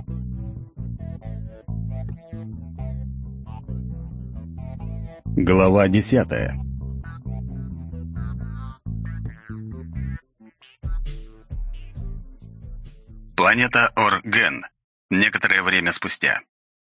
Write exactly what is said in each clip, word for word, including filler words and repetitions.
Глава десятая. Планета Орген. Некоторое время спустя.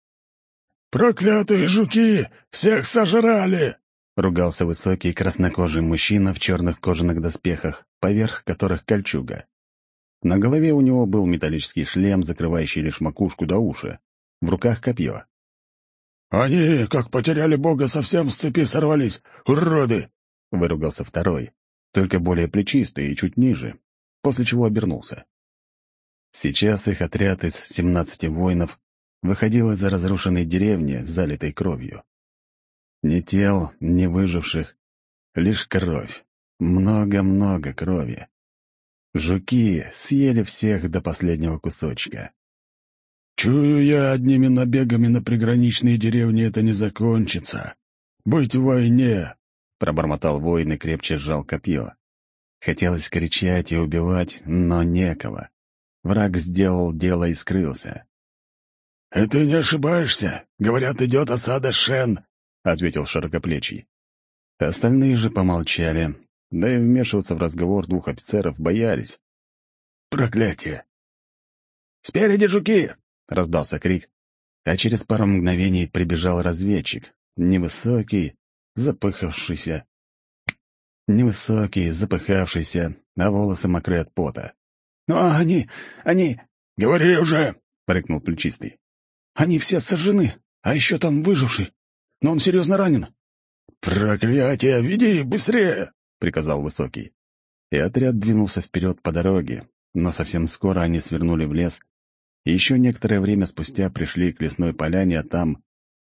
«Проклятые жуки! Всех сожрали!» — ругался высокий краснокожий мужчина в черных кожаных доспехах, поверх которых кольчуга. На голове у него был металлический шлем, закрывающий лишь макушку до уши. В руках копье. «Они, как потеряли бога, совсем с цепи сорвались, уроды!» — выругался второй, только более плечистый и чуть ниже, после чего обернулся. Сейчас их отряд из семнадцати воинов выходил из-за разрушенной деревни, залитой кровью. Ни тел, ни выживших, лишь кровь. Много-много крови. Жуки съели всех до последнего кусочка. «Чую я, одними набегами на приграничные деревни это не закончится. Быть в войне!» — пробормотал воин и крепче сжал копье. Хотелось кричать и убивать, но некого. Враг сделал дело и скрылся. «И ты не ошибаешься. Говорят, идет осада Шен», — ответил широкоплечий. Остальные же помолчали, да и вмешиваться в разговор двух офицеров боялись. «Проклятие!» «Спереди жуки!» — раздался крик, а через пару мгновений прибежал разведчик, невысокий, запыхавшийся. Невысокий, запыхавшийся, а волосы мокрые от пота. «Ну, а они... они... говори уже!» — рыкнул плечистый. «Они все сожжены, а еще там выживший. Но он серьезно ранен». «Проклятие! Веди быстрее!» — приказал Высокий. И отряд двинулся вперед по дороге, но совсем скоро они свернули в лес, и еще некоторое время спустя пришли к лесной поляне, а там...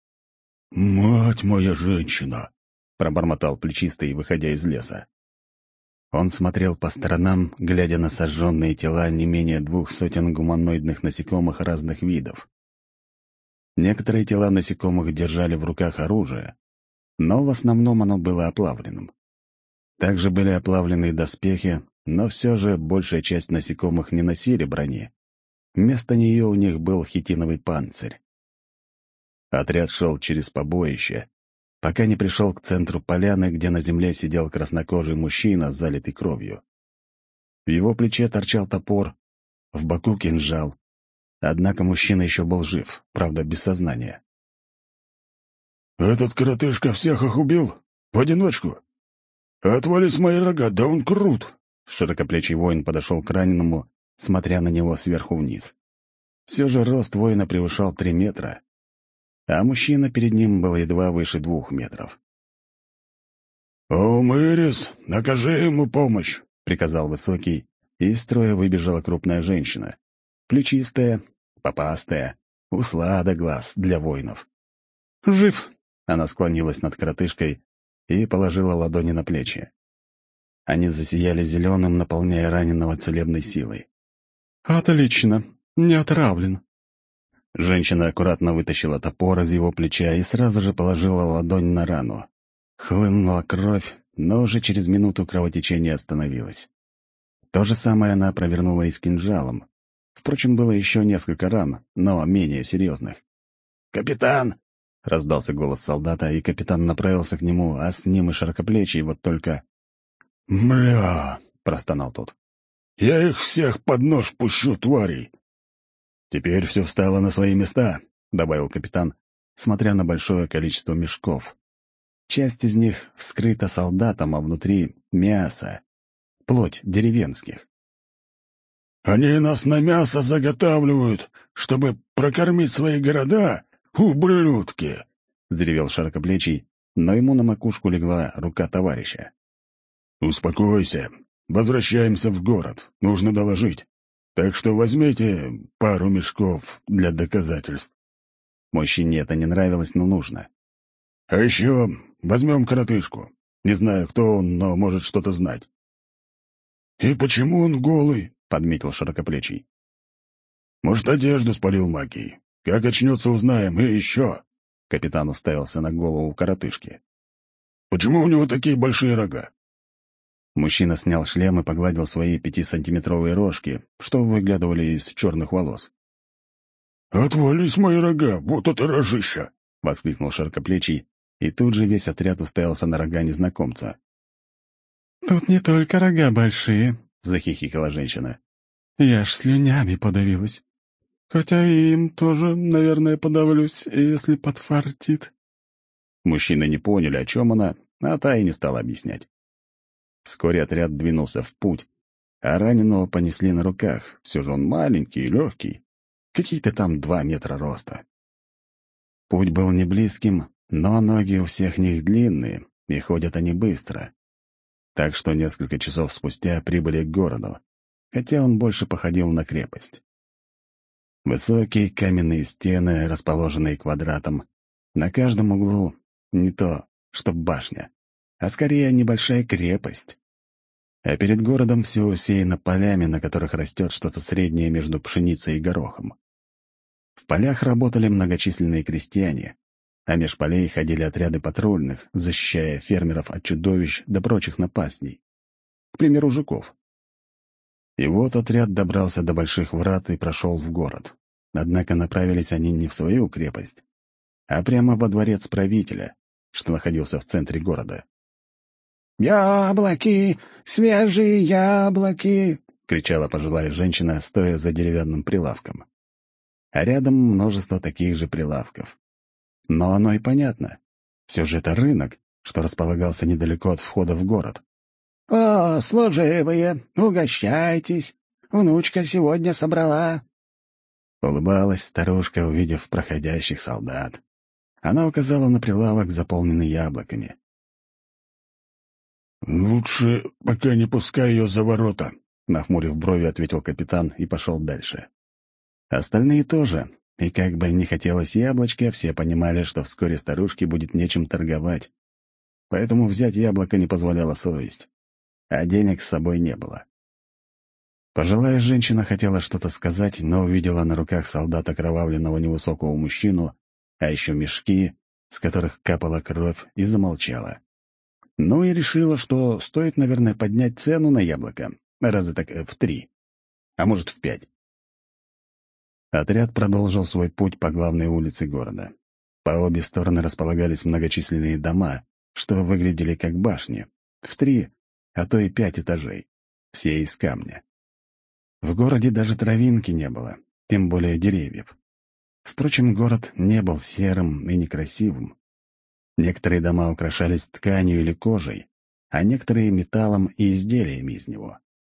«Мать моя женщина!» — пробормотал плечистый, выходя из леса. Он смотрел по сторонам, глядя на сожженные тела не менее двух сотен гуманоидных насекомых разных видов. Некоторые тела насекомых держали в руках оружие, но в основном оно было оплавленным. Также были оплавлены доспехи, но все же большая часть насекомых не носили брони. Вместо нее у них был хитиновый панцирь. Отряд шел через побоище, пока не пришел к центру поляны, где на земле сидел краснокожий мужчина, залитый кровью. В его плече торчал топор, в боку кинжал. Однако мужчина еще был жив, правда, без сознания. «Этот коротышка всех их убил? В одиночку? Отвались мои рога, да он крут!» Широкоплечий воин подошел к раненому, смотря на него сверху вниз. Все же рост воина превышал три метра, а мужчина перед ним был едва выше двух метров. «О, Мэрис, окажи ему помощь!» — приказал Высокий, и из строя выбежала крупная женщина. Плечистая, попастая, усла до глаз для воинов. «Жив!» — она склонилась над коротышкой и положила ладони на плечи. Они засияли зеленым, наполняя раненого целебной силой. «Отлично! Не отравлен!» Женщина аккуратно вытащила топор из его плеча и сразу же положила ладонь на рану. Хлынула кровь, но уже через минуту кровотечение остановилось. То же самое она провернула и с кинжалом. Впрочем, было еще несколько ран, но менее серьезных. «Капитан!» — раздался голос солдата, и капитан направился к нему, а с ним и широкоплечий, вот только... «Мля!» — простонал тот. «Я их всех под нож пущу, тварей!» «Теперь все встало на свои места», — добавил капитан, смотря на большое количество мешков. Часть из них вскрыта солдатом, а внутри — мясо, плоть деревенских. «Они нас на мясо заготавливают, чтобы прокормить свои города, ублюдки!» — заревел широкоплечий, но ему на макушку легла рука товарища. «Успокойся. Возвращаемся в город. Нужно доложить. Так что возьмите пару мешков для доказательств». Мужчине это не нравилось, но нужно. «А еще возьмем коротышку. Не знаю, кто он, но может что-то знать». «И почему он голый?» — подметил широкоплечий. «Может, одежду спалил магией. Как очнется, узнаем. И еще...» — капитан уставился на голову коротышки. «Почему у него такие большие рога?» Мужчина снял шлем и погладил свои пятисантиметровые рожки, что выглядывали из черных волос. «Отвались мои рога, вот это рожища!» — воскликнул широкоплечий, и тут же весь отряд уставился на рога незнакомца. «Тут не только рога большие», — захихикала женщина. «Я ж слюнями подавилась. Хотя и им тоже, наверное, подавлюсь, если подфартит». Мужчины не поняли, о чем она, а та и не стала объяснять. Вскоре отряд двинулся в путь, а раненого понесли на руках. Все же он маленький и легкий, какие-то там два метра роста. Путь был не близким, но ноги у всех них длинные, и ходят они быстро. Так что несколько часов спустя прибыли к городу, хотя он больше походил на крепость. Высокие каменные стены, расположенные квадратом, на каждом углу не то, что башня, а скорее небольшая крепость. А перед городом все усеяно полями, на которых растет что-то среднее между пшеницей и горохом. В полях работали многочисленные крестьяне, а меж полей ходили отряды патрульных, защищая фермеров от чудовищ до прочих напастей, к примеру, жуков. И вот отряд добрался до больших врат и прошел в город. Однако направились они не в свою крепость, а прямо во дворец правителя, что находился в центре города. «Яблоки! Свежие яблоки!» — кричала пожилая женщина, стоя за деревянным прилавком. А рядом множество таких же прилавков. Но оно и понятно. Все же это рынок, что располагался недалеко от входа в город. «О, служивые, угощайтесь! Внучка сегодня собрала!» Улыбалась старушка, увидев проходящих солдат. Она указала на прилавок, заполненный яблоками. «Лучше пока не пускай ее за ворота», — нахмурив брови, ответил капитан и пошел дальше. Остальные тоже, и как бы не хотелось яблочко, все понимали, что вскоре старушке будет нечем торговать. Поэтому взять яблоко не позволяла совесть, а денег с собой не было. Пожилая женщина хотела что-то сказать, но увидела на руках солдата окровавленного невысокого мужчину, а еще мешки, с которых капала кровь, и замолчала. Ну и решила, что стоит, наверное, поднять цену на яблоко, раза так в три, а может в пять. Отряд продолжил свой путь по главной улице города. По обе стороны располагались многочисленные дома, что выглядели как башни, в три, а то и пять этажей, все из камня. В городе даже травинки не было, тем более деревьев. Впрочем, город не был серым и некрасивым. Некоторые дома украшались тканью или кожей, а некоторые — металлом и изделиями из него.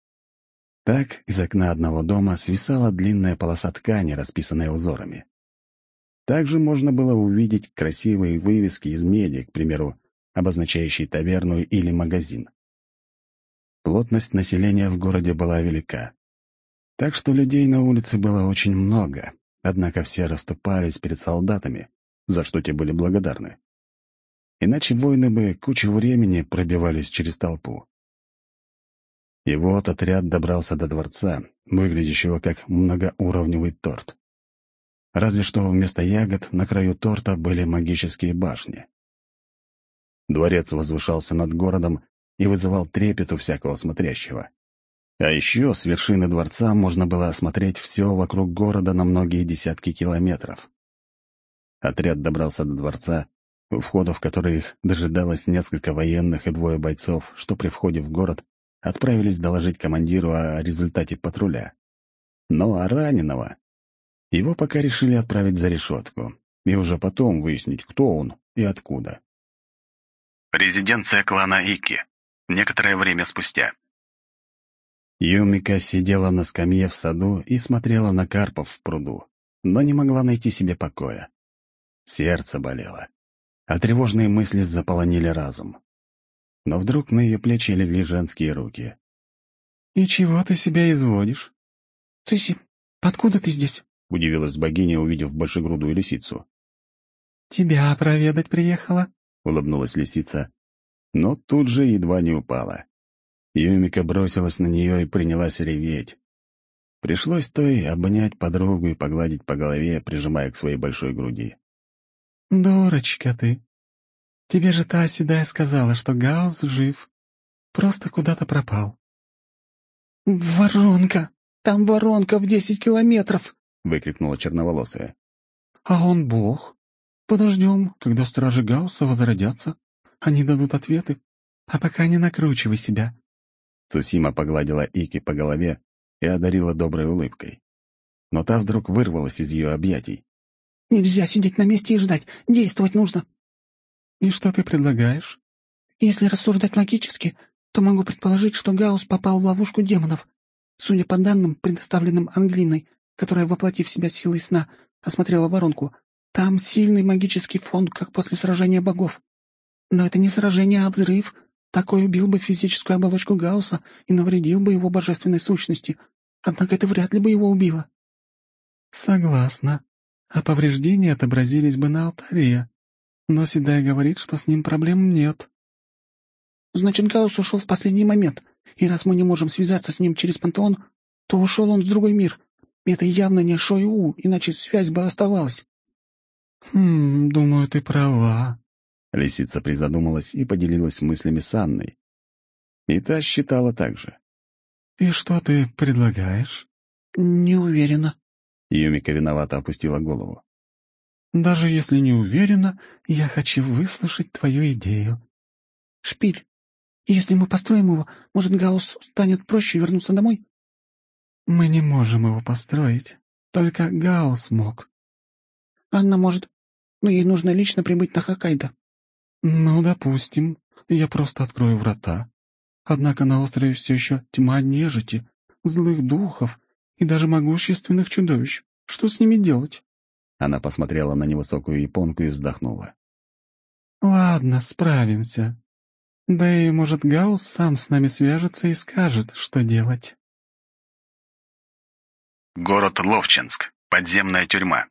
Так из окна одного дома свисала длинная полоса ткани, расписанная узорами. Также можно было увидеть красивые вывески из меди, к примеру, обозначающие таверну или магазин. Плотность населения в городе была велика. Так что людей на улице было очень много, однако все расступались перед солдатами, за что те были благодарны. Иначе воины бы кучу времени пробивались через толпу. И вот отряд добрался до дворца, выглядящего как многоуровневый торт. Разве что вместо ягод на краю торта были магические башни. Дворец возвышался над городом и вызывал трепет у всякого смотрящего. А еще с вершины дворца можно было осмотреть все вокруг города на многие десятки километров. Отряд добрался до дворца, у входа в который их дожидалось несколько военных и двое бойцов, что при входе в город отправились доложить командиру о результате патруля. Но а раненого его пока решили отправить за решетку, и уже потом выяснить, кто он и откуда. Резиденция клана Ики. Некоторое время спустя. Юмика сидела на скамье в саду и смотрела на карпов в пруду, но не могла найти себе покоя. Сердце болело, а тревожные мысли заполонили разум. Но вдруг на ее плечи легли женские руки. «И чего ты себя изводишь?» «Цыси, откуда ты здесь?» — удивилась богиня, увидев большегрудую лисицу. «Тебя проведать приехала?» — улыбнулась лисица, но тут же едва не упала. Юмика бросилась на нее и принялась реветь. Пришлось той обнять подругу и погладить по голове, прижимая к своей большой груди. «Дурочка ты! Тебе же та седая сказала, что Гаус жив. Просто куда-то пропал». «Воронка! Там воронка в десять километров!» — выкрикнула черноволосая. «А он бог. Подождем, когда стражи Гаусса возродятся. Они дадут ответы. А пока не накручивай себя». Цусима погладила Ики по голове и одарила доброй улыбкой. Но та вдруг вырвалась из ее объятий. «Нельзя сидеть на месте и ждать. Действовать нужно». «И что ты предлагаешь?» «Если рассуждать логически, то могу предположить, что Гаусс попал в ловушку демонов. Судя по данным, предоставленным Англиной, которая, воплотив в себя силой сна, осмотрела воронку, там сильный магический фон, как после сражения богов. Но это не сражение, а взрыв. Такой убил бы физическую оболочку Гаусса и навредил бы его божественной сущности. Однако это вряд ли бы его убило». «Согласна. А повреждения отобразились бы на алтаре. Но Седай говорит, что с ним проблем нет». «Значит, Гаусс ушел в последний момент, и раз мы не можем связаться с ним через пантеон, то ушел он в другой мир. Это явно не Шой-У, иначе связь бы оставалась». «Хм, думаю, ты права». Лисица призадумалась и поделилась мыслями с Анной. И та считала так же. «И что ты предлагаешь?» «Не уверена». Юмика виновато опустила голову. «Даже если не уверена, я хочу выслушать твою идею». «Шпиль. Если мы построим его, может, Гаусс станет проще вернуться домой?» «Мы не можем его построить. Только Гаусс мог». «Анна может, но ей нужно лично прибыть на Хоккайдо». «Ну, допустим, я просто открою врата. Однако на острове все еще тьма нежити, злых духов и даже могущественных чудовищ. Что с ними делать?» Она посмотрела на невысокую японку и вздохнула. «Ладно, справимся. Да и, может, Гаусс сам с нами свяжется и скажет, что делать». Город Ловчинск. Подземная тюрьма.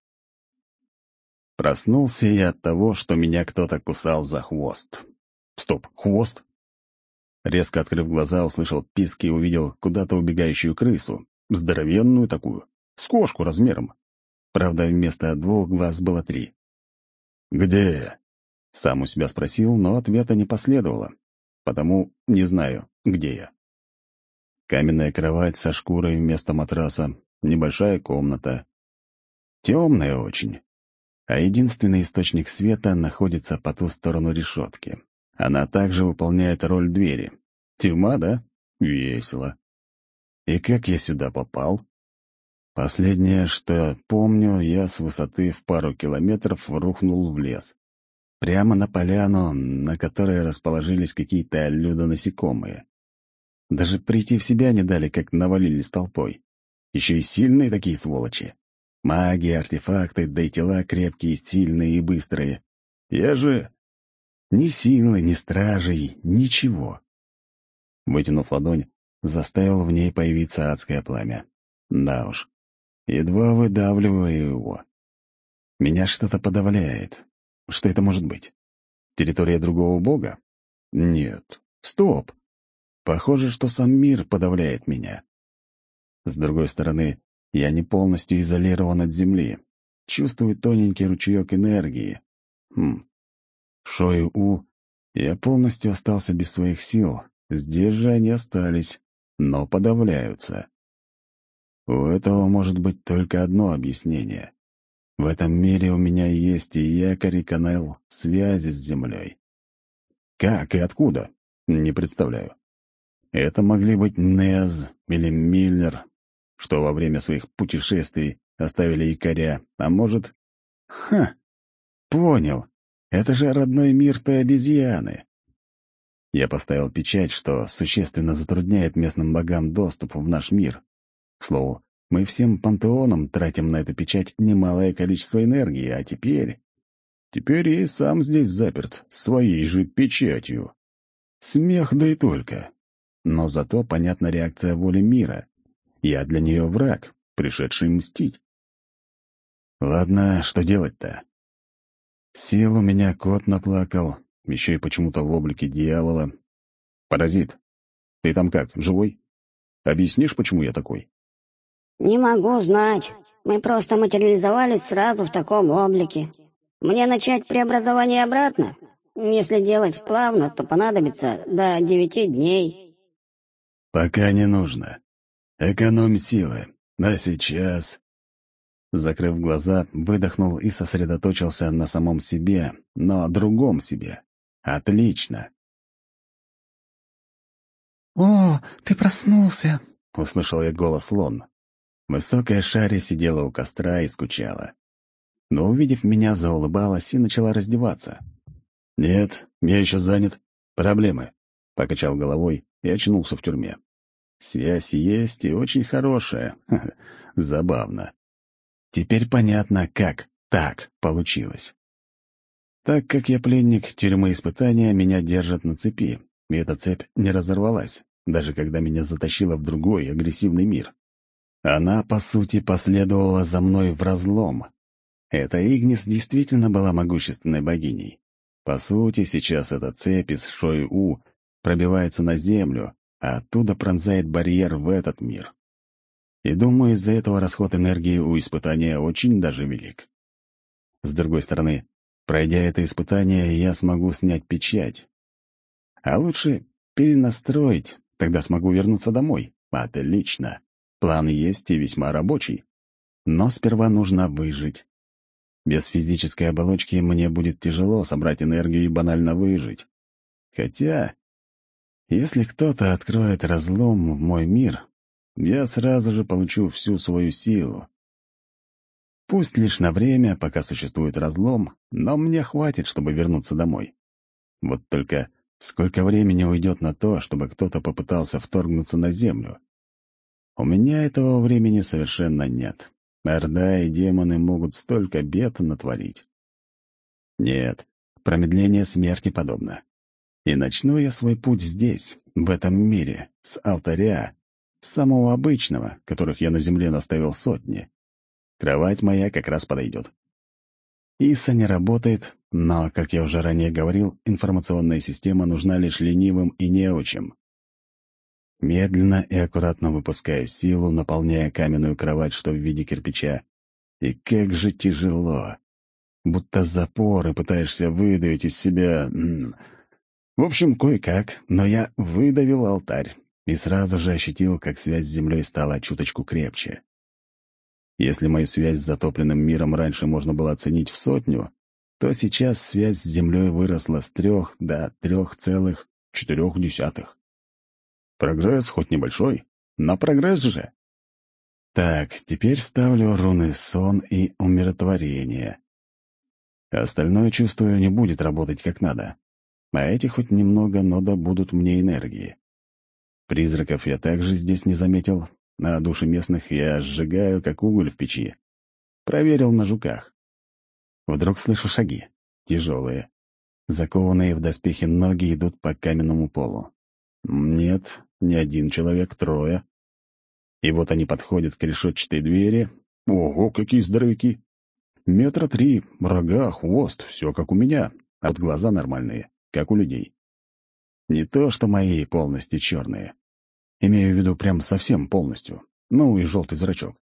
Проснулся я от того, что меня кто-то кусал за хвост. Стоп, хвост? Резко открыв глаза, услышал писк и увидел куда-то убегающую крысу, здоровенную такую, с кошку размером. Правда, вместо двух глаз было три. «Где я?» — сам у себя спросил, но ответа не последовало, потому не знаю, где я. Каменная кровать со шкурой вместо матраса, небольшая комната. Темная очень. А единственный источник света находится по ту сторону решетки. Она также выполняет роль двери. Тюрьма, да? Весело. И как я сюда попал? Последнее, что помню, я с высоты в пару километров рухнул в лес. Прямо на поляну, на которой расположились какие-то людонасекомые. Даже прийти в себя не дали, как навалились толпой. Еще и сильные такие сволочи. Маги, артефакты, да и тела крепкие, сильные и быстрые. Я же... Ни силы, ни стражей, ничего. Вытянув ладонь, заставил в ней появиться адское пламя. Да уж, едва выдавливаю его. Меня что-то подавляет. Что это может быть? Территория другого бога? Нет. Стоп. Похоже, что сам мир подавляет меня. С другой стороны, я не полностью изолирован от земли. Чувствую тоненький ручеек энергии. Хм. В Шой-У я полностью остался без своих сил. Здесь же они остались, но подавляются. У этого может быть только одно объяснение. В этом мире у меня есть и якорь, и канал связи с землей. Как и откуда? Не представляю. Это могли быть Нез или Миллер, что во время своих путешествий оставили якоря, а может... Ха! Понял. Это же родной мир той обезьяны. Я поставил печать, что существенно затрудняет местным богам доступ в наш мир. К слову, мы всем пантеоном тратим на эту печать немалое количество энергии, а теперь... Теперь я и сам здесь заперт, своей же печатью. Смех, да и только. Но зато понятна реакция воли мира. Я для нее враг, пришедший мстить. Ладно, что делать-то? Сил у меня кот наплакал, еще и почему-то в облике дьявола. Паразит, ты там как, живой? Объяснишь, почему я такой? «Не могу знать. Мы просто материализовались сразу в таком облике. Мне начать преобразование обратно? Если делать плавно, то понадобится до девяти дней». Пока не нужно. Экономь силы. А сейчас... Закрыв глаза, выдохнул и сосредоточился на самом себе, но другом себе. Отлично. «О, ты проснулся!» — услышал я голос Лон. Высокая Шари сидела у костра и скучала. Но, увидев меня, заулыбалась и начала раздеваться. «Нет, я еще занят. Проблемы», — покачал головой и очнулся в тюрьме. Связь есть и очень хорошая. Забавно. Теперь понятно, как так получилось. Так как я пленник тюрьмы испытания, меня держат на цепи, и эта цепь не разорвалась, даже когда меня затащило в другой агрессивный мир. Она, по сути, последовала за мной в разлом. Эта Игнис действительно была могущественной богиней. По сути, сейчас эта цепь из Шой-У пробивается на землю, а оттуда пронзает барьер в этот мир. И думаю, из-за этого расход энергии у испытания очень даже велик. С другой стороны, пройдя это испытание, я смогу снять печать. А лучше перенастроить, тогда смогу вернуться домой. Отлично. План есть и весьма рабочий. Но сперва нужно выжить. Без физической оболочки мне будет тяжело собрать энергию и банально выжить. Хотя, если кто-то откроет разлом в мой мир, я сразу же получу всю свою силу. Пусть лишь на время, пока существует разлом, но мне хватит, чтобы вернуться домой. Вот только сколько времени уйдет на то, чтобы кто-то попытался вторгнуться на Землю? У меня этого времени совершенно нет. Орда и демоны могут столько бед натворить. Нет, промедление смерти подобно. И начну я свой путь здесь, в этом мире, с алтаря, с самого обычного, которых я на земле наставил сотни. Кровать моя как раз подойдет. Иса не работает, но, как я уже ранее говорил, информационная система нужна лишь ленивым и неучим. Медленно и аккуратно выпускаю силу, наполняя каменную кровать, что в виде кирпича. И как же тяжело. Будто запор, и пытаешься выдавить из себя... В общем, кое-как, но я выдавил алтарь и сразу же ощутил, как связь с землей стала чуточку крепче. Если мою связь с затопленным миром раньше можно было оценить в сотню, то сейчас связь с землей выросла с трех до трех целых четырех десятых. Прогресс хоть небольшой, но прогресс же. Так, теперь ставлю руны сон и умиротворение. Остальное, чувствую, не будет работать как надо. А эти хоть немного, но добудут мне энергии. Призраков я также здесь не заметил, а души местных я сжигаю, как уголь в печи. Проверил на жуках. Вдруг слышу шаги. Тяжелые. Закованные в доспехи ноги идут по каменному полу. Нет, не один человек, трое. И вот они подходят к решетчатой двери. Ого, какие здоровяки! Метра три, рога, хвост, все как у меня, а вот глаза нормальные, как у людей. Не то, что мои полностью черные. Имею в виду прям совсем полностью. Ну и желтый зрачок.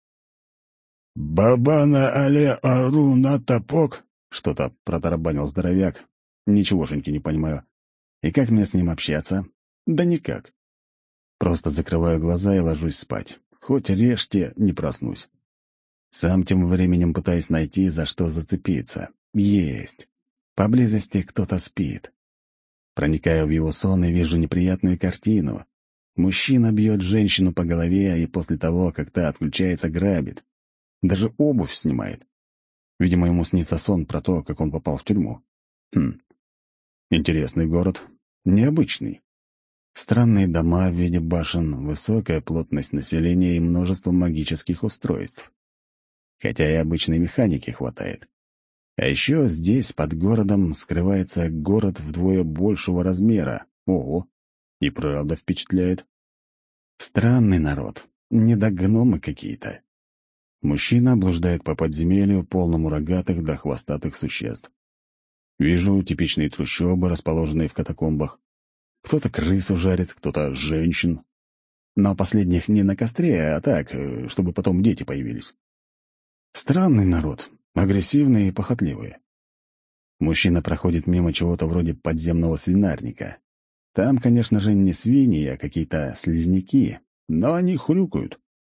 «Бабана але аруна топок?» — что-то протарабанил здоровяк. Ничегошеньки не понимаю. И как мне с ним общаться? Да никак. Просто закрываю глаза и ложусь спать. Хоть режьте, не проснусь. Сам тем временем пытаюсь найти, за что зацепиться. Есть. Поблизости кто-то спит. Проникаю в его сон и вижу неприятную картину. Мужчина бьет женщину по голове и после того, как та отключается, грабит. Даже обувь снимает. Видимо, ему снится сон про то, как он попал в тюрьму. Хм. Интересный город. Необычный. Странные дома в виде башен, высокая плотность населения и множество магических устройств. Хотя и обычной механики хватает. А еще здесь, под городом, скрывается город вдвое большего размера. Ого! И правда впечатляет. Странный народ. Не до гномы какие-то. Мужчина блуждает по подземелью, полному рогатых да хвостатых существ. Вижу типичные трущобы, расположенные в катакомбах. Кто-то крысу жарит, кто-то женщин. Но последних не на костре, а так, чтобы потом дети появились. Странный народ, агрессивные и похотливые. Мужчина проходит мимо чего-то вроде подземного свинарника. Там, конечно же, не свиньи, а какие-то слизняки, но они хрюкают.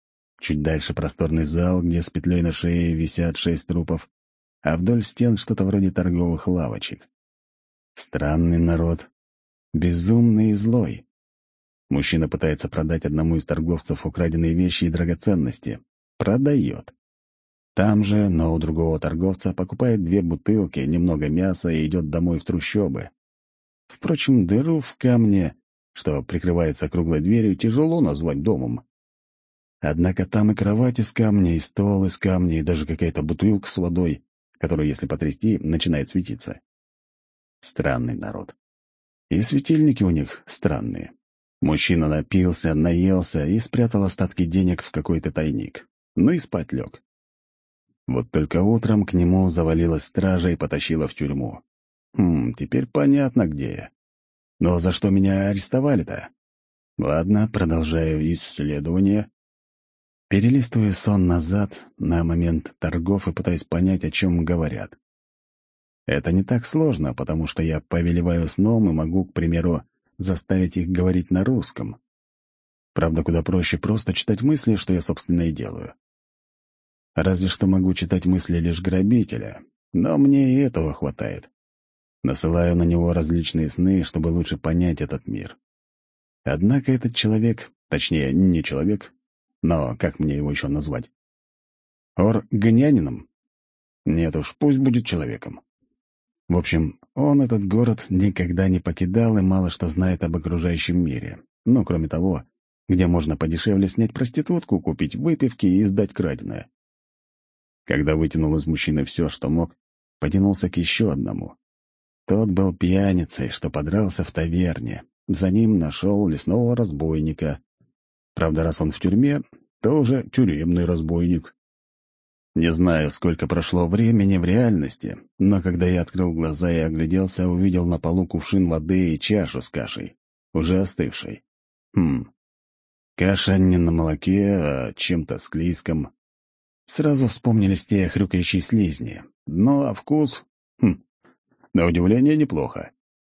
Чуть дальше просторный зал, где с петлей на шее висят шесть трупов, а вдоль стен что-то вроде торговых лавочек. Странный народ. Безумный и злой. Мужчина пытается продать одному из торговцев украденные вещи и драгоценности. Продает. Там же, но у другого торговца, покупает две бутылки, немного мяса и идет домой в трущобы. Впрочем, дыру в камне, что прикрывается круглой дверью, тяжело назвать домом. Однако там и кровать из камня, и стол из камня, и даже какая-то бутылка с водой, которую, если потрясти, начинает светиться. Странный народ. И светильники у них странные. Мужчина напился, наелся и спрятал остатки денег в какой-то тайник. Ну и спать лег. Вот только утром к нему завалилась стража и потащила в тюрьму. Хм, теперь понятно, где я. Но за что меня арестовали-то? Ладно, продолжаю исследование. Перелистываю сон назад, на момент торгов, и пытаюсь понять, о чем говорят. Это не так сложно, потому что я повелеваю сном и могу, к примеру, заставить их говорить на русском. Правда, куда проще просто читать мысли, что я, собственно, и делаю. Разве что могу читать мысли лишь грабителя, но мне и этого хватает. Насылаю на него различные сны, чтобы лучше понять этот мир. Однако этот человек, точнее, не человек, но как мне его еще назвать? Органянином? Нет уж, пусть будет человеком. В общем, он этот город никогда не покидал и мало что знает об окружающем мире. Ну, кроме того, где можно подешевле снять проститутку, купить выпивки и сдать краденое. Когда вытянул из мужчины все, что мог, потянулся к еще одному. Тот был пьяницей, что подрался в таверне. За ним нашел лесного разбойника. Правда, раз он в тюрьме, то уже тюремный разбойник. Не знаю, сколько прошло времени в реальности, но когда я открыл глаза и огляделся, увидел на полу кувшин воды и чашу с кашей, уже остывшей. Хм, каша не на молоке, а чем-то склизком. Сразу вспомнились те хрюкающие слизни. Ну, а вкус... Хм, на удивление, неплохо.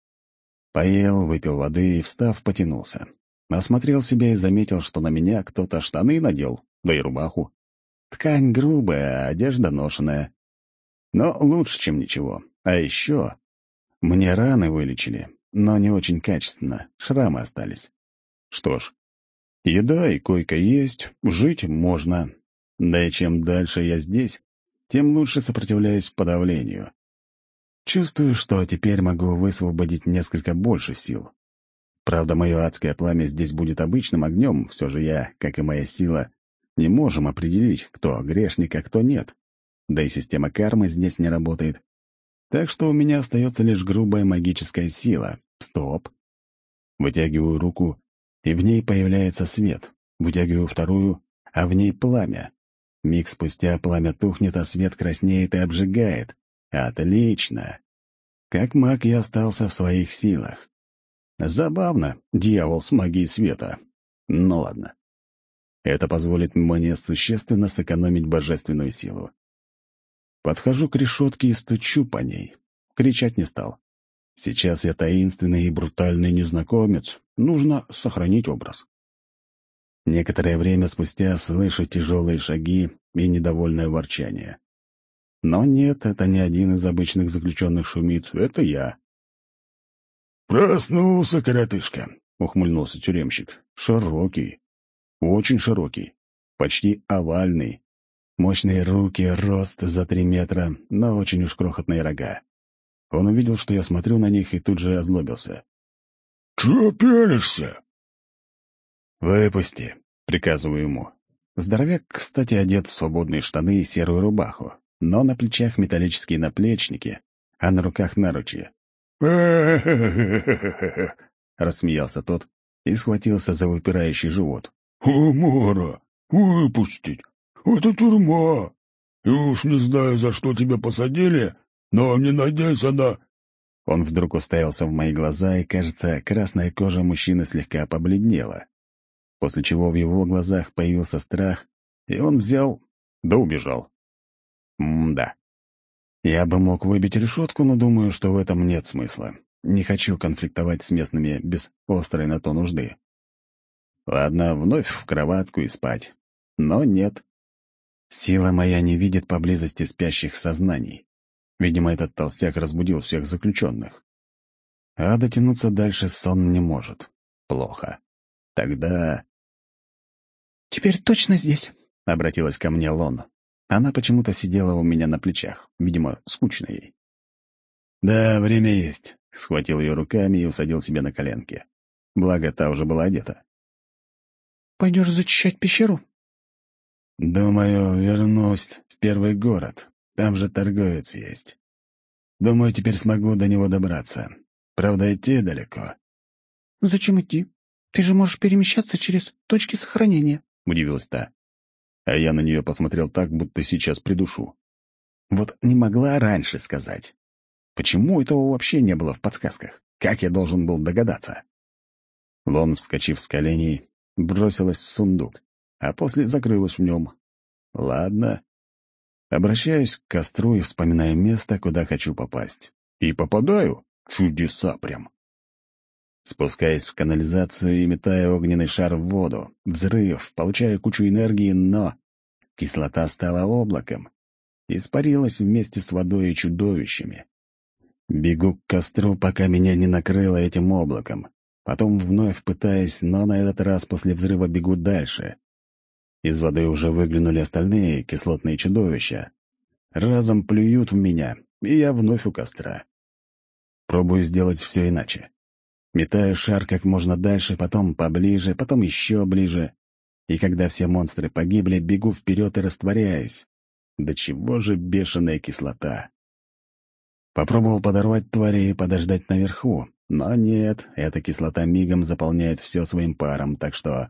Поел, выпил воды и, встав, потянулся. Осмотрел себя и заметил, что на меня кто-то штаны надел, да и рубаху. Ткань грубая, а одежда ношеная. Но лучше, чем ничего. А еще... Мне раны вылечили, но не очень качественно, шрамы остались. Что ж, еда и койка есть, жить можно. Да и чем дальше я здесь, тем лучше сопротивляюсь подавлению. Чувствую, что теперь могу высвободить несколько больше сил. Правда, мое адское пламя здесь будет обычным огнем, все же я, как и моя сила, не можем определить, кто грешник, а кто нет. Да и система кармы здесь не работает. Так что у меня остается лишь грубая магическая сила. Стоп. Вытягиваю руку, и в ней появляется свет. Вытягиваю вторую, а в ней пламя. Миг спустя пламя тухнет, а свет краснеет и обжигает. Отлично. Как маг я остался в своих силах. Забавно, дьявол с магией света. Ну ладно. Это позволит мне существенно сэкономить божественную силу. Подхожу к решетке и стучу по ней. Кричать не стал. Сейчас я таинственный и брутальный незнакомец. Нужно сохранить образ. Некоторое время спустя слышу тяжелые шаги и недовольное ворчание. Но нет, это не один из обычных заключенных шумит, это я. «Проснулся, коротышка», — ухмыльнулся тюремщик. Широкий. Очень широкий. Почти овальный. Мощные руки, рост за три метра, но очень уж крохотные рога. Он увидел, что я смотрю на них, и тут же озлобился. «Чего пялишься?» «Выпусти», — приказываю ему. Здоровяк, кстати, одет в свободные штаны и серую рубаху, но на плечах металлические наплечники, а на руках наручи. Рассмеялся тот и схватился за выпирающий живот. «Умора! Выпустить! Это тюрьма! И уж не знаю, за что тебя посадили, но не надейся на...» Он вдруг уставился в мои глаза, и, кажется, красная кожа мужчины слегка побледнела. После чего в его глазах появился страх, и он взял, да убежал. М-да. Я бы мог выбить решетку, но думаю, что в этом нет смысла. Не хочу конфликтовать с местными без острой на то нужды. Ладно, вновь в кроватку и спать. Но нет. Сила моя не видит поблизости спящих сознаний. Видимо, этот толстяк разбудил всех заключенных. А дотянуться дальше сон не может. Плохо. Тогда... «Теперь точно здесь?» — обратилась ко мне Лон. Она почему-то сидела у меня на плечах. Видимо, скучно ей. «Да, время есть», — схватил ее руками и усадил себе на коленки. Благо, та уже была одета. «Пойдешь зачищать пещеру?» «Думаю, вернусь в первый город. Там же торговец есть. Думаю, теперь смогу до него добраться. Правда, идти далеко». «Зачем идти? Ты же можешь перемещаться через точки сохранения», — удивилась та. А я на нее посмотрел так, будто сейчас придушу. Вот не могла раньше сказать. Почему этого вообще не было в подсказках? Как я должен был догадаться? Лон, вскочив с коленей, бросилась в сундук, а после закрылась в нем. Ладно. Обращаюсь к костру и вспоминаю место, куда хочу попасть. И попадаю. Чудеса прям. Спускаясь в канализацию и метая огненный шар в воду. Взрыв, получаю кучу энергии, но... Кислота стала облаком. Испарилась вместе с водой и чудовищами. Бегу к костру, пока меня не накрыло этим облаком. Потом вновь пытаюсь, но на этот раз после взрыва бегу дальше. Из воды уже выглянули остальные кислотные чудовища. Разом плюют в меня, и я вновь у костра. Пробую сделать все иначе. Метаю шар как можно дальше, потом поближе, потом еще ближе. И когда все монстры погибли, бегу вперед и растворяюсь. Да чего же бешеная кислота! Попробовал подорвать твари и подождать наверху, но нет, эта кислота мигом заполняет все своим паром, так что...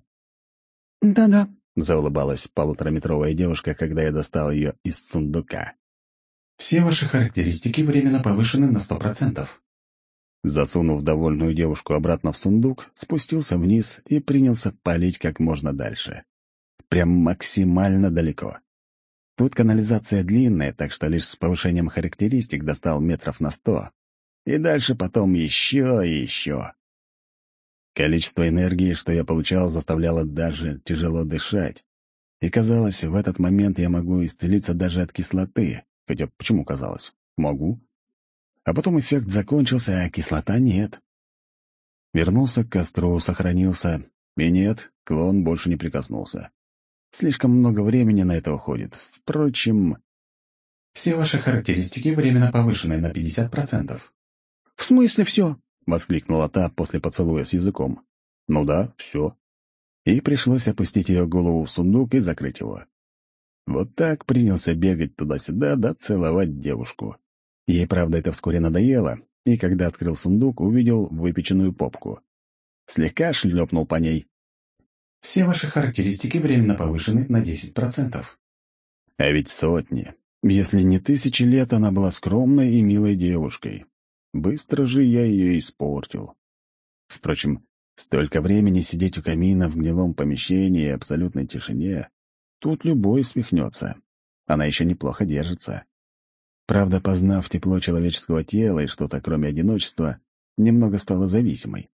«Да-да», — заулыбалась полутораметровая девушка, когда я достал ее из сундука. «Все ваши характеристики временно повышены на сто процентов». Засунув довольную девушку обратно в сундук, спустился вниз и принялся палить как можно дальше. Прям максимально далеко. Тут канализация длинная, так что лишь с повышением характеристик достал метров на сто. И дальше потом еще и еще. Количество энергии, что я получал, заставляло даже тяжело дышать. И казалось, в этот момент я могу исцелиться даже от кислоты. Хотя почему казалось? Могу. А потом эффект закончился, а кислота нет. Вернулся к костру, сохранился. И нет, клон больше не прикоснулся. Слишком много времени на это уходит. Впрочем... «Все ваши характеристики временно повышены на пятьдесят процентов». «В смысле все?» — воскликнула та после поцелуя с языком. «Ну да, все». И пришлось опустить ее голову в сундук и закрыть его. Вот так принялся бегать туда-сюда, да целовать девушку. Ей, правда, это вскоре надоело, и когда открыл сундук, увидел выпеченную попку. Слегка шлепнул по ней. «Все ваши характеристики временно повышены на десять процентов». А ведь сотни. Если не тысячи лет, она была скромной и милой девушкой. Быстро же я ее испортил. Впрочем, столько времени сидеть у камина в гнилом помещении и абсолютной тишине, тут любой свихнется. Она еще неплохо держится. Правда, познав тепло человеческого тела и что-то кроме одиночества, немного стала зависимой.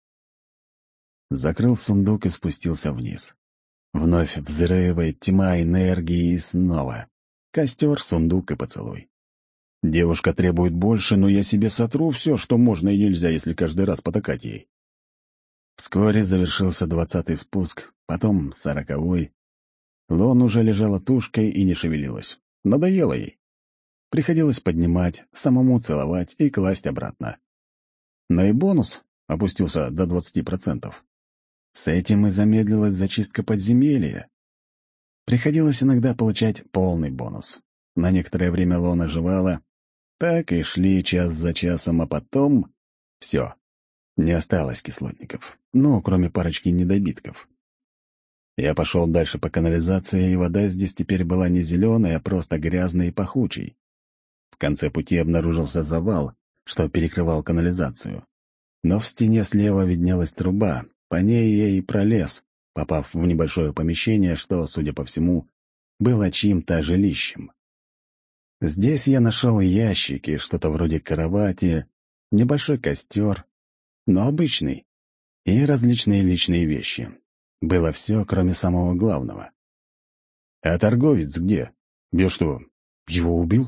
Закрыл сундук и спустился вниз. Вновь взрывы, тьма энергии и снова. Костер, сундук и поцелуй. Девушка требует больше, но я себе сотру все, что можно и нельзя, если каждый раз потакать ей. Вскоре завершился двадцатый спуск, потом сороковой. Лон уже лежала тушкой и не шевелилась. Надоело ей. Приходилось поднимать, самому целовать и класть обратно. Но и бонус опустился до двадцати процентов. С этим и замедлилась зачистка подземелья. Приходилось иногда получать полный бонус. На некоторое время Лона жевала, так и шли час за часом, а потом... Все. Не осталось кислотников. Ну, кроме парочки недобитков. Я пошел дальше по канализации, и вода здесь теперь была не зеленая, а просто грязной и пахучей. В конце пути обнаружился завал, что перекрывал канализацию. Но в стене слева виднелась труба, по ней я и пролез, попав в небольшое помещение, что, судя по всему, было чьим-то жилищем. Здесь я нашел ящики, что-то вроде кровати, небольшой костер, но обычный, и различные личные вещи. Было все, кроме самого главного. А торговец где? Я что, его убил?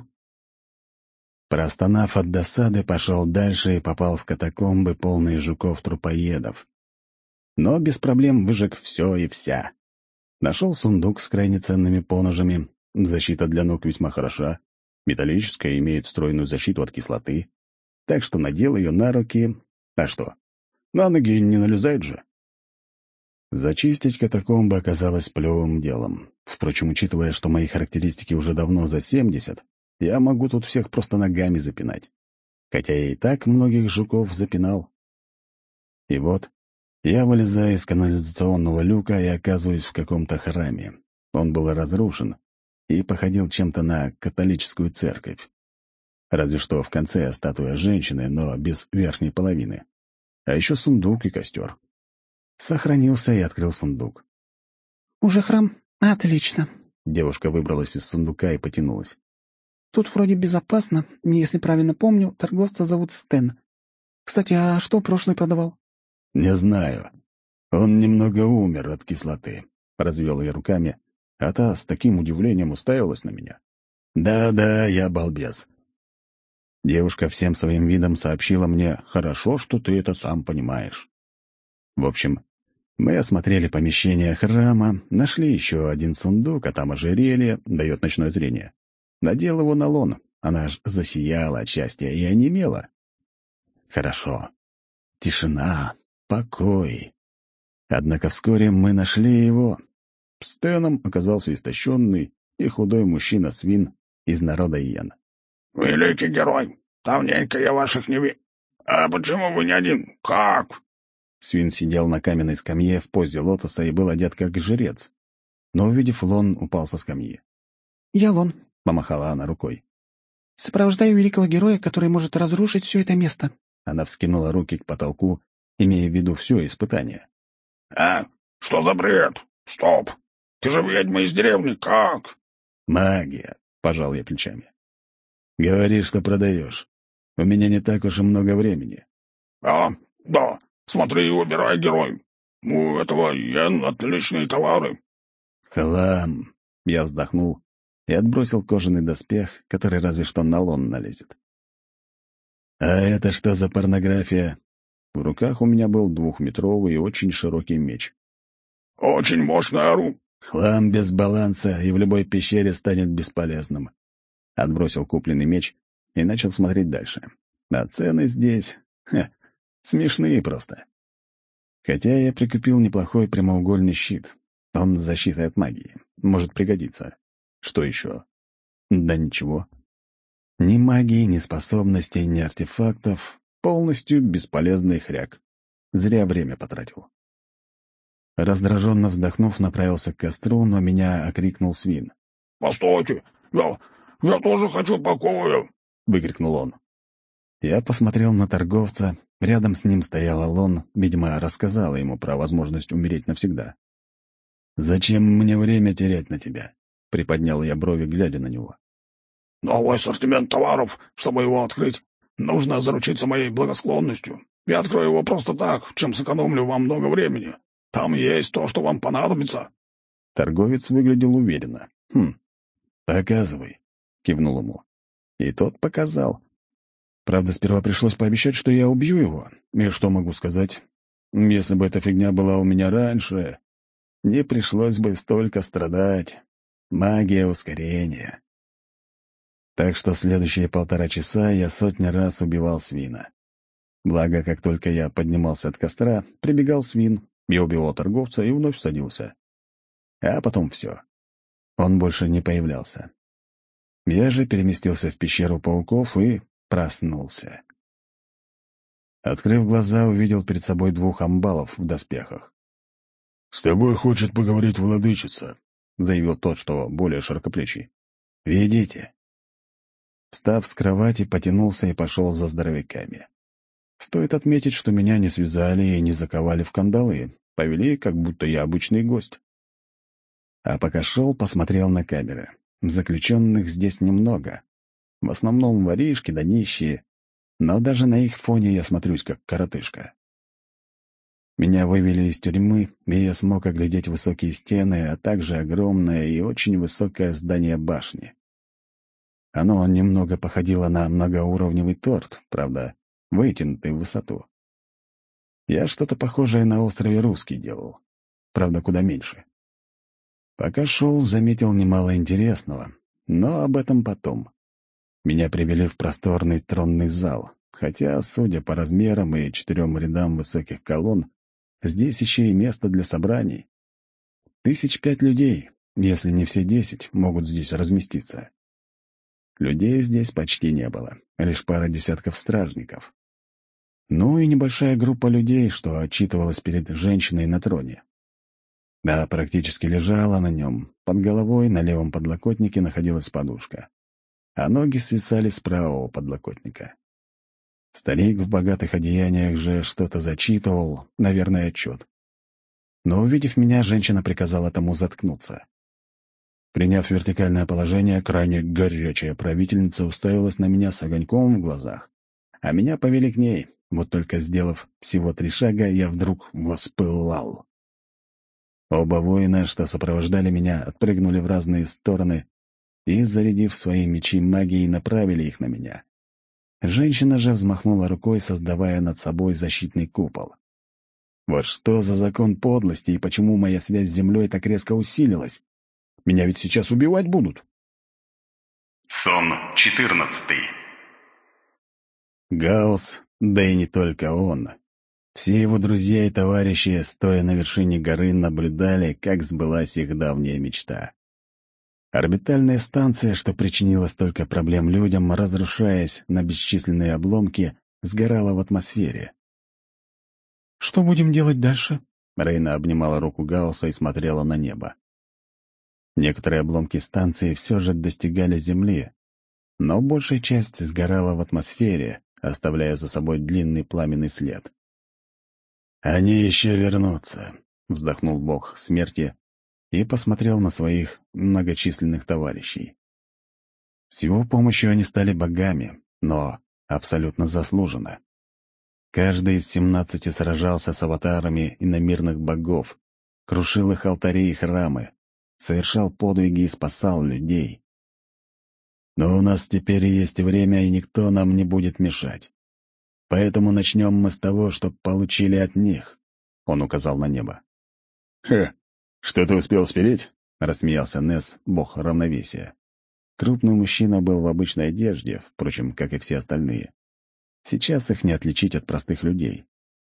Простонав от досады, пошел дальше и попал в катакомбы, полные жуков-трупоедов. Но без проблем выжег все и вся. Нашел сундук с крайне ценными поножами. Защита для ног весьма хороша. Металлическая, имеет встроенную защиту от кислоты. Так что надел ее на руки. А что? На ноги не налезает же. Зачистить катакомбы оказалось плевым делом. Впрочем, учитывая, что мои характеристики уже давно за семьдесят, я могу тут всех просто ногами запинать. Хотя я и так многих жуков запинал. И вот я вылезаю из канализационного люка и оказываюсь в каком-то храме. Он был разрушен и походил чем-то на католическую церковь. Разве что в конце статуя женщины, но без верхней половины. А еще сундук и костер. Сохранился и открыл сундук. «Уже храм? Отлично». Девушка выбралась из сундука и потянулась. «Тут вроде безопасно. Если правильно помню, торговца зовут Стэн. Кстати, а что прошлый продавал?» «Не знаю. Он немного умер от кислоты», — развел я руками, а та с таким удивлением уставилась на меня. «Да-да, я балбес». Девушка всем своим видом сообщила мне: «Хорошо, что ты это сам понимаешь». В общем, мы осмотрели помещение храма, нашли еще один сундук, а там ожерелье, дает ночное зрение. Надел его на лон, она аж засияла от счастья и онемела. Хорошо. Тишина, покой. Однако вскоре мы нашли его. Стэном оказался истощенный и худой мужчина-свин из народа Иен. «Великий герой, давненько я ваших не ви... А почему вы не один? Как?» Свин сидел на каменной скамье в позе лотоса и был одет как жрец. Но, увидев Лон, упал со скамьи. «Я Лон», — помахала она рукой. «Сопровождаю великого героя, который может разрушить все это место». Она вскинула руки к потолку, имея в виду все испытание. «А? Что за бред? Стоп! Ты же ведьма из деревни, как?» «Магия», — пожал я плечами. «Говори, что продаешь. У меня не так уж и много времени». «А, да. Смотри, убирай, герой. У этого Йен отличные товары». «Хлам!» — я вздохнул и отбросил кожаный доспех, который разве что на лон налезет. «А это что за порнография?» В руках у меня был двухметровый и очень широкий меч. «Очень мощное ору». «Хлам без баланса и в любой пещере станет бесполезным». Отбросил купленный меч и начал смотреть дальше. А цены здесь... Ха, смешные просто. Хотя я прикупил неплохой прямоугольный щит. Он с защитой от магии. Может пригодиться. Что еще? Да ничего. Ни магии, ни способностей, ни артефактов. Полностью бесполезный хряк. Зря время потратил. Раздраженно вздохнув, направился к костру, но меня окрикнул свин. «Постойте! Я... я тоже хочу покоя!» — выкрикнул он. Я посмотрел на торговца. Рядом с ним стоял Лон, видимо, рассказала ему про возможность умереть навсегда. «Зачем мне время терять на тебя?» — приподнял я брови, глядя на него. «Новый ассортимент товаров. Чтобы его открыть, нужно заручиться моей благосклонностью. Я открою его просто так, чем сэкономлю вам много времени. Там есть то, что вам понадобится». Торговец выглядел уверенно. «Хм, показывай», — кивнул ему. И тот показал. Правда, сперва пришлось пообещать, что я убью его. И что могу сказать? Если бы эта фигня была у меня раньше, не пришлось бы столько страдать. Магия ускорения. Так что следующие полтора часа я сотни раз убивал свина. Благо, как только я поднимался от костра, прибегал свин, я убивал торговца и вновь садился. А потом все. Он больше не появлялся. Я же переместился в пещеру пауков и проснулся. Открыв глаза, увидел перед собой двух амбалов в доспехах. «С тобой хочет поговорить владычица», — заявил тот, что более широкоплечий. «Ведите». Встав с кровати, потянулся и пошел за здоровяками. Стоит отметить, что меня не связали и не заковали в кандалы, повели, как будто я обычный гость. А пока шел, посмотрел на камеры. Заключенных здесь немного. В основном воришки да нищие, но даже на их фоне я смотрюсь как коротышка. Меня вывели из тюрьмы, и я смог оглядеть высокие стены, а также огромное и очень высокое здание башни. Оно немного походило на многоуровневый торт, правда, вытянутый в высоту. Я что-то похожее на острове Русский делал, правда, куда меньше. Пока шел, заметил немало интересного, но об этом потом. Меня привели в просторный тронный зал, хотя, судя по размерам и четырем рядам высоких колонн, здесь еще и место для собраний. Тысяч пять людей, если не все десять, могут здесь разместиться. Людей здесь почти не было, лишь пара десятков стражников. Ну и небольшая группа людей, что отчитывалась перед женщиной на троне. Да, практически лежала на нем. Под головой на левом подлокотнике находилась подушка, а ноги свисали с правого подлокотника. Старик в богатых одеяниях же что-то зачитывал, наверное, отчет. Но, увидев меня, женщина приказала тому заткнуться. Приняв вертикальное положение, крайне горячая правительница уставилась на меня с огоньком в глазах, а меня повели к ней. Вот только сделав всего три шага, я вдруг воспылал. Оба воина, что сопровождали меня, отпрыгнули в разные стороны и, зарядив свои мечи магией, направили их на меня. Женщина же взмахнула рукой, создавая над собой защитный купол. Вот что за закон подлости и почему моя связь с землей так резко усилилась? Меня ведь сейчас убивать будут. Сон четырнадцатый. Гаус, да и не только он. Все его друзья и товарищи, стоя на вершине горы, наблюдали, как сбылась их давняя мечта. Орбитальная станция, что причинила столько проблем людям, разрушаясь на бесчисленные обломки, сгорала в атмосфере. «Что будем делать дальше?» Рейна обнимала руку Гаусса и смотрела на небо. Некоторые обломки станции все же достигали Земли, но большая часть сгорала в атмосфере, оставляя за собой длинный пламенный след. «Они еще вернутся», — вздохнул бог смерти и посмотрел на своих многочисленных товарищей. С его помощью они стали богами, но абсолютно заслуженно. Каждый из семнадцати сражался с аватарами иномирных богов, крушил их алтари и храмы, совершал подвиги и спасал людей. Но у нас теперь есть время, и никто нам не будет мешать. Поэтому начнем мы с того, что получили от них», — он указал на небо. «Хе, что ты успел спереть?» — рассмеялся Несс, бог равновесия. Крупный мужчина был в обычной одежде, впрочем, как и все остальные. Сейчас их не отличить от простых людей.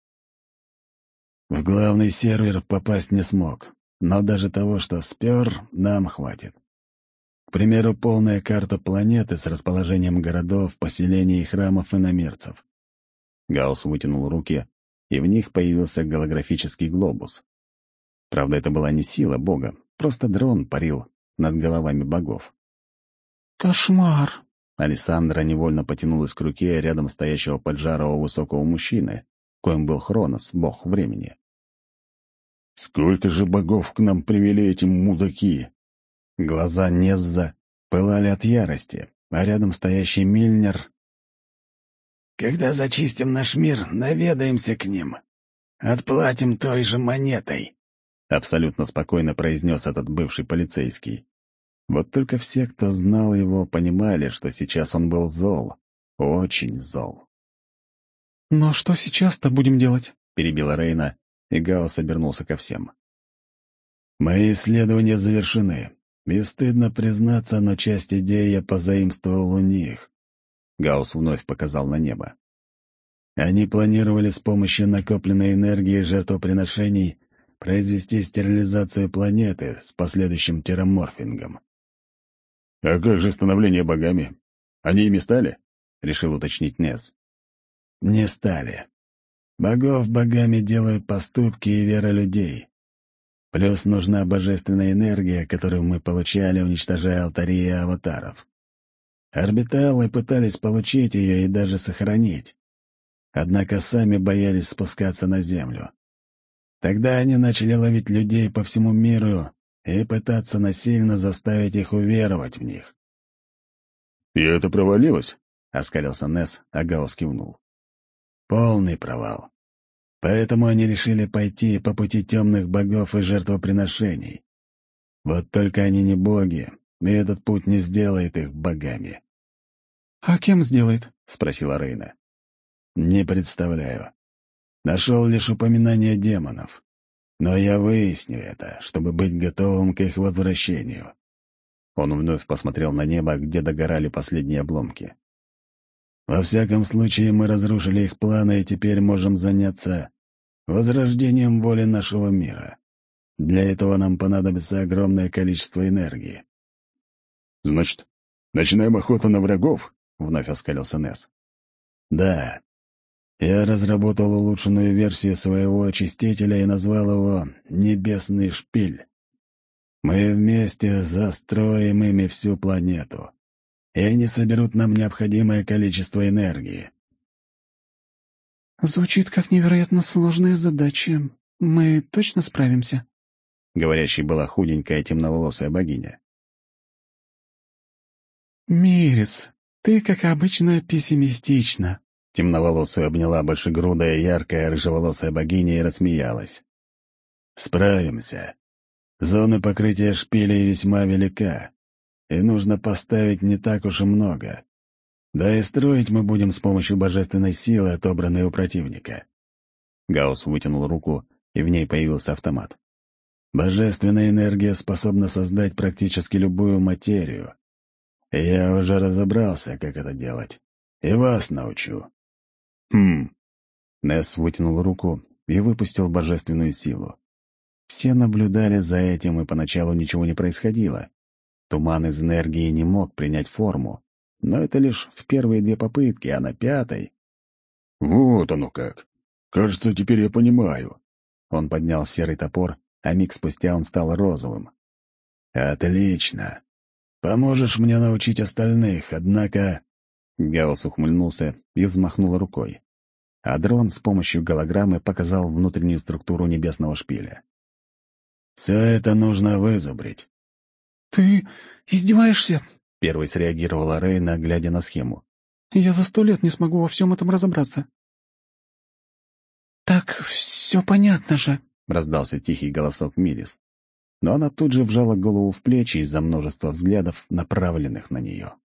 В главный сервер попасть не смог, но даже того, что спер, нам хватит. К примеру, полная карта планеты с расположением городов, поселений и храмов иномерцев. Гаусс вытянул руки, и в них появился голографический глобус. Правда, это была не сила бога, просто дрон парил над головами богов. «Кошмар!» Алессандра невольно потянулась к руке рядом стоящего поджарого высокого мужчины, коим был Хронос, бог времени. «Сколько же богов к нам привели эти мудаки!» Глаза Незза пылали от ярости, а рядом стоящий Мильнер... «Когда зачистим наш мир, наведаемся к ним. Отплатим той же монетой», — абсолютно спокойно произнес этот бывший полицейский. Вот только все, кто знал его, понимали, что сейчас он был зол, очень зол. «Но что сейчас-то будем делать?» — перебила Рейна, и Гаусс обернулся ко всем. «Мои исследования завершены, и стыдно признаться, но часть идей я позаимствовал у них». Гаусс вновь показал на небо. Они планировали с помощью накопленной энергии жертвоприношений произвести стерилизацию планеты с последующим терраморфингом. «А как же становление богами? Они ими стали?» — решил уточнить Несс. «Не стали. Богов богами делают поступки и вера людей. Плюс нужна божественная энергия, которую мы получали, уничтожая алтари и аватаров. Орбиталы пытались получить ее и даже сохранить. Однако сами боялись спускаться на Землю. Тогда они начали ловить людей по всему миру и пытаться насильно заставить их уверовать в них». «И это провалилось?» — оскалился Несс, а Гаусс кивнул. «Полный провал. Поэтому они решили пойти по пути темных богов и жертвоприношений. Вот только они не боги, и этот путь не сделает их богами. «А кем сделает?» — спросила Рейна. «Не представляю. Нашел лишь упоминание демонов. Но я выясню это, чтобы быть готовым к их возвращению». Он вновь посмотрел на небо, где догорали последние обломки. «Во всяком случае, мы разрушили их планы и теперь можем заняться возрождением воли нашего мира. Для этого нам понадобится огромное количество энергии». «Значит, начинаем охоту на врагов?» — вновь оскалился Несс. «Да. Я разработал улучшенную версию своего очистителя и назвал его «Небесный шпиль». Мы вместе застроим ими всю планету, и они соберут нам необходимое количество энергии». «Звучит как невероятно сложная задача. Мы точно справимся?» Говорящей была худенькая темноволосая богиня. «Мирис, ты, как обычно, пессимистична». Темноволосую обняла большегрудая, яркая, рыжеволосая богиня и рассмеялась. «Справимся. Зона покрытия шпилей весьма велика, и нужно поставить не так уж и много. Да и строить мы будем с помощью божественной силы, отобранной у противника». Гаусс вытянул руку, и в ней появился автомат. «Божественная энергия способна создать практически любую материю. Я уже разобрался, как это делать, и вас научу». «Хм...» Несс вытянул руку и выпустил божественную силу. Все наблюдали за этим, и поначалу ничего не происходило. Туман из энергии не мог принять форму, но это лишь в первые две попытки, а на пятой... «Вот оно как! Кажется, теперь я понимаю». Он поднял серый топор, а миг спустя он стал розовым. «Отлично! Поможешь мне научить остальных, однако...» Гаусс ухмыльнулся и взмахнул рукой. А дрон с помощью голограммы показал внутреннюю структуру небесного шпиля. «Все это нужно вызубрить». «Ты издеваешься?» — первой среагировала Рейна, глядя на схему. «Я за сто лет не смогу во всем этом разобраться». «Так все понятно же», — раздался тихий голосок Мирис. Но она тут же вжала голову в плечи из-за множества взглядов, направленных на нее.